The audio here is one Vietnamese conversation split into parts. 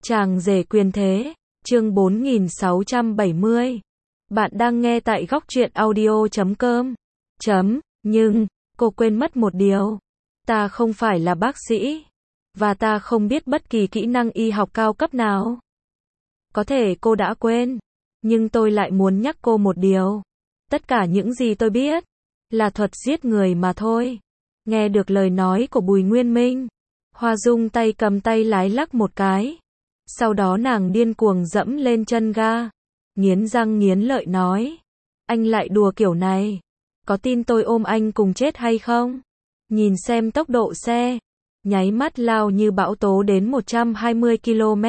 Chàng rể quyền thế, chương 4670. Bạn đang nghe tại góc truyện audio.com. Nhưng, cô quên mất một điều. Ta không phải là bác sĩ. Và ta không biết bất kỳ kỹ năng y học cao cấp nào. Có thể cô đã quên. Nhưng tôi lại muốn nhắc cô một điều. Tất cả những gì tôi biết là thuật giết người mà thôi. Nghe được lời nói của Bùi Nguyên Minh, Hoa Dung tay cầm tay lái lắc một cái. Sau đó nàng điên cuồng dẫm lên chân ga, nghiến răng nghiến lợi nói: anh lại đùa kiểu này, có tin tôi ôm anh cùng chết hay không? Nhìn xem tốc độ xe, nháy mắt lao như bão tố đến 120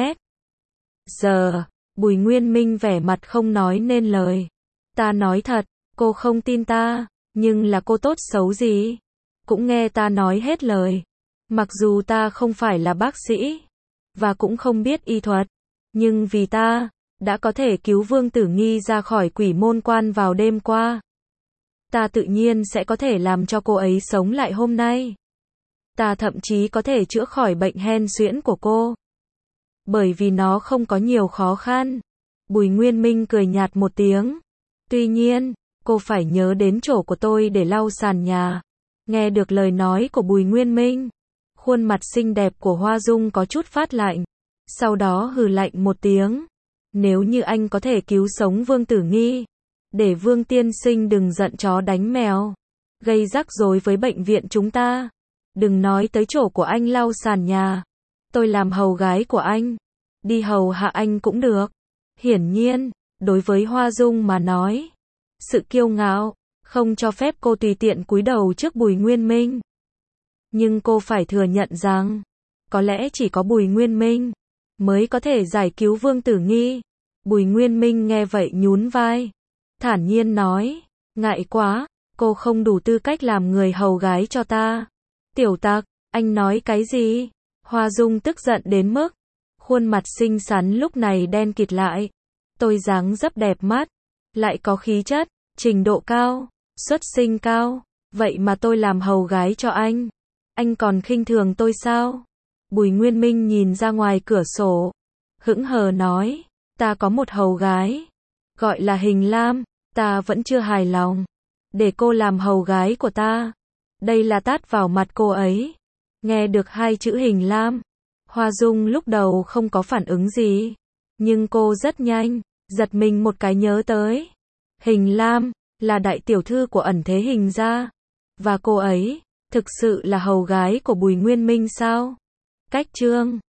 km/h. Bùi Nguyên Minh vẻ mặt không nói nên lời. Ta nói thật, cô không tin ta, nhưng là cô tốt xấu gì cũng nghe ta nói hết lời. Mặc dù ta không phải là bác sĩ, và cũng không biết y thuật, nhưng vì ta đã có thể cứu Vương Tử Nghi ra khỏi quỷ môn quan vào đêm qua, ta tự nhiên sẽ có thể làm cho cô ấy sống lại hôm nay. Ta thậm chí có thể chữa khỏi bệnh hen suyễn của cô, bởi vì nó không có nhiều khó khăn. Bùi Nguyên Minh cười nhạt một tiếng. Tuy nhiên, cô phải nhớ đến chỗ của tôi để lau sàn nhà. Nghe được lời nói của Bùi Nguyên Minh, khuôn mặt xinh đẹp của Hoa Dung có chút phát lạnh. Sau đó hừ lạnh một tiếng. Nếu như anh có thể cứu sống Vương Tử Nghi, để Vương tiên sinh đừng giận chó đánh mèo, gây rắc rối với bệnh viện chúng ta, đừng nói tới chỗ của anh lau sàn nhà, tôi làm hầu gái của anh, đi hầu hạ anh cũng được. Hiển nhiên, đối với Hoa Dung mà nói, sự kiêu ngạo không cho phép cô tùy tiện cúi đầu trước Bùi Nguyên Minh. Nhưng cô phải thừa nhận rằng, có lẽ chỉ có Bùi Nguyên Minh mới có thể giải cứu Vương Tử Nghi. Bùi Nguyên Minh nghe vậy nhún vai, thản nhiên nói: ngại quá, cô không đủ tư cách làm người hầu gái cho ta. Tiểu tặc, anh nói cái gì? Hoa Dung tức giận đến mức khuôn mặt xinh xắn lúc này đen kịt lại. Tôi dáng dấp đẹp mắt, lại có khí chất, trình độ cao, xuất sinh cao, vậy mà tôi làm hầu gái cho anh còn khinh thường tôi sao? Bùi Nguyên Minh nhìn ra ngoài cửa sổ, hững hờ nói: ta có một hầu gái, gọi là Hình Lam, ta vẫn chưa hài lòng, để cô làm hầu gái của ta. Đây là tát vào mặt cô ấy. Nghe được hai chữ Hình Lam, Hoa Dung lúc đầu không có phản ứng gì, nhưng cô rất nhanh giật mình một cái nhớ tới. Hình Lam là đại tiểu thư của Ẩn Thế Hình gia, và cô ấy thực sự là hầu gái của Bùi Nguyên Minh sao? Cách chương